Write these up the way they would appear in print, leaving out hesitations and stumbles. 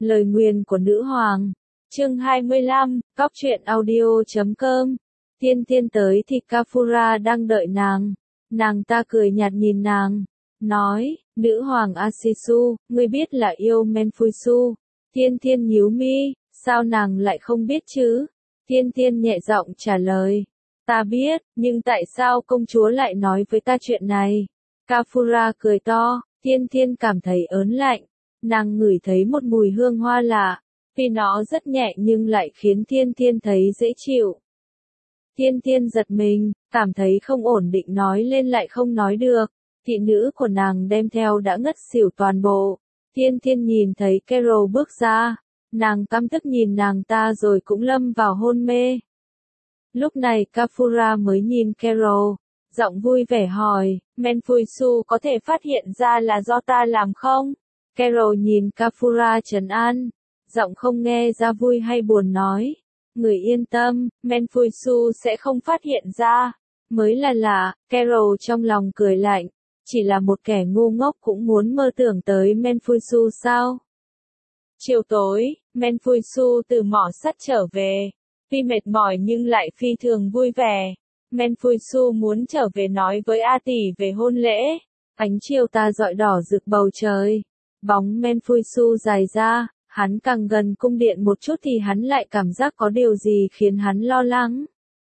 Lời nguyền của nữ hoàng. Chương 25, Cóc truyện audio.com. Tiên tiên tới thì Kafura đang đợi nàng. Nàng ta cười nhạt nhìn nàng, nói, nữ hoàng Asisu, ngươi biết là yêu Menfuisu. Tiên tiên nhíu mi, sao nàng lại không biết chứ? Tiên tiên nhẹ giọng trả lời, ta biết, nhưng tại sao công chúa lại nói với ta chuyện này? Kafura cười to, tiên tiên cảm thấy ớn lạnh. Nàng ngửi thấy một mùi hương hoa lạ, vì nó rất nhẹ nhưng lại khiến tiên tiên thấy dễ chịu. Tiên tiên giật mình, cảm thấy không ổn định nói lên lại không nói được. Thị nữ của nàng đem theo đã ngất xỉu toàn bộ. Tiên tiên nhìn thấy Carol bước ra, nàng căm tức nhìn nàng ta rồi cũng lâm vào hôn mê. Lúc này Kafura mới nhìn Carol, giọng vui vẻ hỏi, Menfuisu có thể phát hiện ra là do ta làm không? Carol nhìn Kafura trấn an, giọng không nghe ra vui hay buồn nói, người yên tâm, Menfuisu sẽ không phát hiện ra. Mới là lạ, Carol trong lòng cười lạnh, chỉ là một kẻ ngu ngốc cũng muốn mơ tưởng tới Menfuisu sao? Chiều tối, Menfuisu từ mỏ sắt trở về, tuy mệt mỏi nhưng lại phi thường vui vẻ. Menfuisu muốn trở về nói với A Tỷ về hôn lễ. Ánh chiều tà rọi đỏ rực bầu trời. Bóng Menfuisu dài ra, hắn càng gần cung điện một chút thì hắn lại cảm giác có điều gì khiến hắn lo lắng.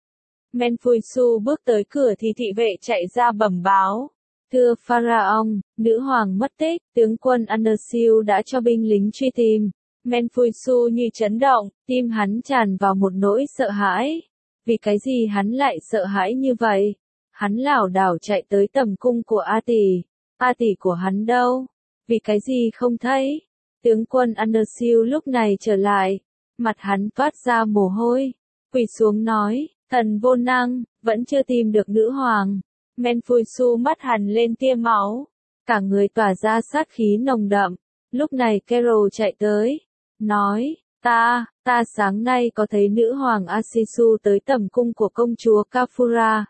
Menfuisu bước tới cửa thì thị vệ chạy ra bẩm báo. Thưa Pharaoh, nữ hoàng mất tích, tướng quân Undersill đã cho binh lính truy tìm. Menfuisu như chấn động, tim hắn tràn vào một nỗi sợ hãi. Vì cái gì hắn lại sợ hãi như vậy? Hắn lảo đảo chạy tới tầm cung của A Tỷ. A Tỷ của hắn đâu? Vì cái gì không thấy? Tướng quân Undersill lúc này trở lại, mặt hắn toát ra mồ hôi, quỳ xuống nói, thần vô năng, vẫn chưa tìm được nữ hoàng. Menfuisu mắt hằn lên tia máu, cả người tỏa ra sát khí nồng đậm. Lúc này Carol chạy tới, nói, ta sáng nay có thấy nữ hoàng Asisu tới tầm cung của công chúa Kafura.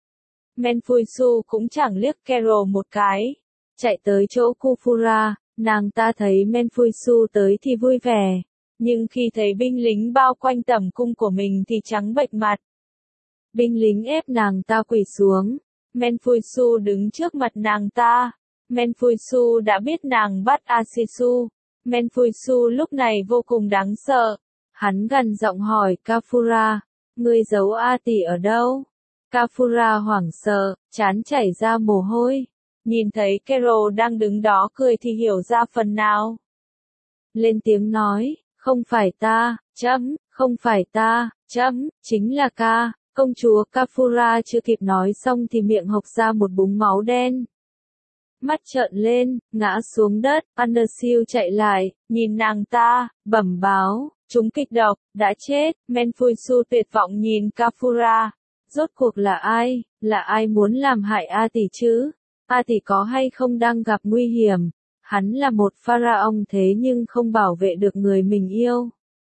Menfuisu cũng chẳng liếc Carol một cái, chạy tới chỗ Kufura. Nàng ta thấy Menfuisu tới thì vui vẻ, nhưng khi thấy binh lính bao quanh tầm cung của mình thì trắng bệch mặt. Binh lính ép nàng ta quỳ xuống. Menfuisu đứng trước mặt nàng ta. Menfuisu đã biết nàng bắt Asisu. Menfuisu lúc này vô cùng đáng sợ. Hắn gằn giọng hỏi Kafura, ngươi giấu A Tỷ ở đâu? Kafura hoảng sợ, trán chảy ra mồ hôi. Nhìn thấy Carol đang đứng đó cười thì hiểu ra phần nào. Lên tiếng nói, không phải ta, không phải ta, chính là ca. Công chúa Kafura chưa kịp nói xong thì miệng hộc ra một búng máu đen. Mắt trợn lên, ngã xuống đất, Undersill chạy lại, nhìn nàng ta, bẩm báo, chúng kịch độc, đã chết. Menfuisu tuyệt vọng nhìn Kafura. Rốt cuộc là ai muốn làm hại A Tỷ chứ? A Tỷ có hay không đang gặp nguy hiểm? Hắn là một pharaoh thế nhưng không bảo vệ được người mình yêu.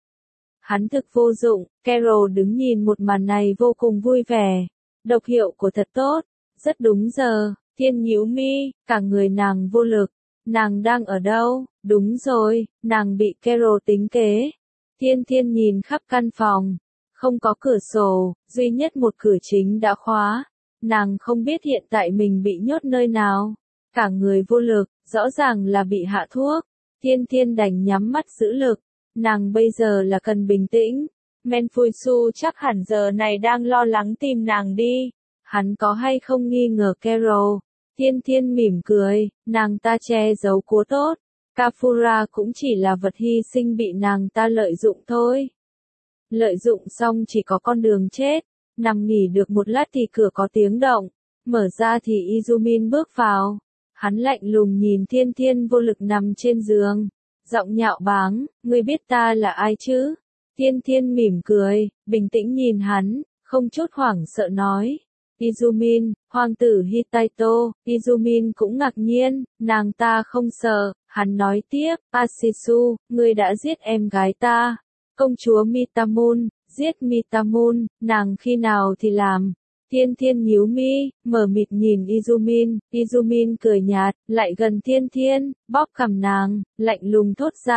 Hắn thực vô dụng. Carol đứng nhìn một màn này vô cùng vui vẻ. Độc hiệu của thật tốt, rất đúng giờ. Thiên nhíu mi, cả người nàng vô lực. Nàng đang ở đâu? Đúng rồi, nàng bị Carol tính kế. Thiên nhìn khắp căn phòng, không có cửa sổ, duy nhất một cửa chính đã khóa. Nàng không biết hiện tại mình bị nhốt nơi nào. Cả người vô lực, rõ ràng là bị hạ thuốc. Thiên đành nhắm mắt giữ lực. Nàng bây giờ là cần bình tĩnh. Menfuisu chắc hẳn giờ này đang lo lắng tìm nàng đi. Hắn có hay không nghi ngờ Carol? Thiên mỉm cười, nàng ta che giấu cố tốt. Kafura cũng chỉ là vật hy sinh bị nàng ta lợi dụng thôi. Lợi dụng xong chỉ có con đường chết. Nằm nghỉ được một lát thì cửa có tiếng động. Mở ra thì Izumin bước vào. Hắn lạnh lùng nhìn Thiên vô lực nằm trên giường. Giọng nhạo báng, ngươi biết ta là ai chứ? Thiên mỉm cười, bình tĩnh nhìn hắn, không chút hoảng sợ nói. Izumin, hoàng tử Hitaito. Izumin cũng ngạc nhiên, nàng ta không sợ. Hắn nói tiếp, Asisu, ngươi đã giết em gái ta. Công chúa Mitamun, giết Mitamun, nàng khi nào thì làm? Thiên nhíu mi, mờ mịt nhìn Izumin. Izumin cười nhạt, lại gần Thiên, bóp cằm nàng, lạnh lùng thốt ra,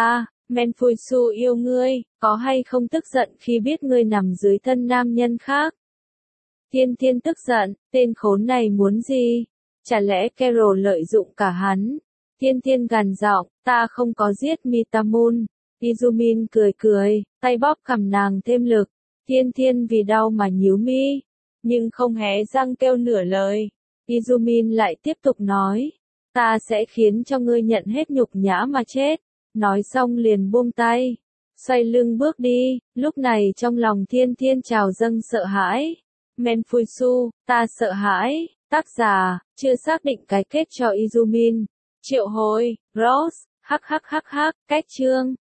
Menfuisu yêu ngươi, có hay không tức giận khi biết ngươi nằm dưới thân nam nhân khác? Tiên Tiên tức giận, tên khốn này muốn gì? Chả lẽ Carol lợi dụng cả hắn? Tiên Tiên gằn giọng, ta không có giết Mitamun. Izumin cười cười, tay bóp cằm nàng thêm lực. Tiên Tiên vì đau mà nhíu mi, nhưng không hé răng kêu nửa lời. Izumin lại tiếp tục nói, ta sẽ khiến cho ngươi nhận hết nhục nhã mà chết. Nói xong liền buông tay, xoay lưng bước đi. Lúc này trong lòng Tiên Tiên trào dâng sợ hãi. Menfuisu, ta sợ hãi. Tác giả, chưa xác định cái kết cho Izumin. Triệu hồi, Rose, hắc, cách chương.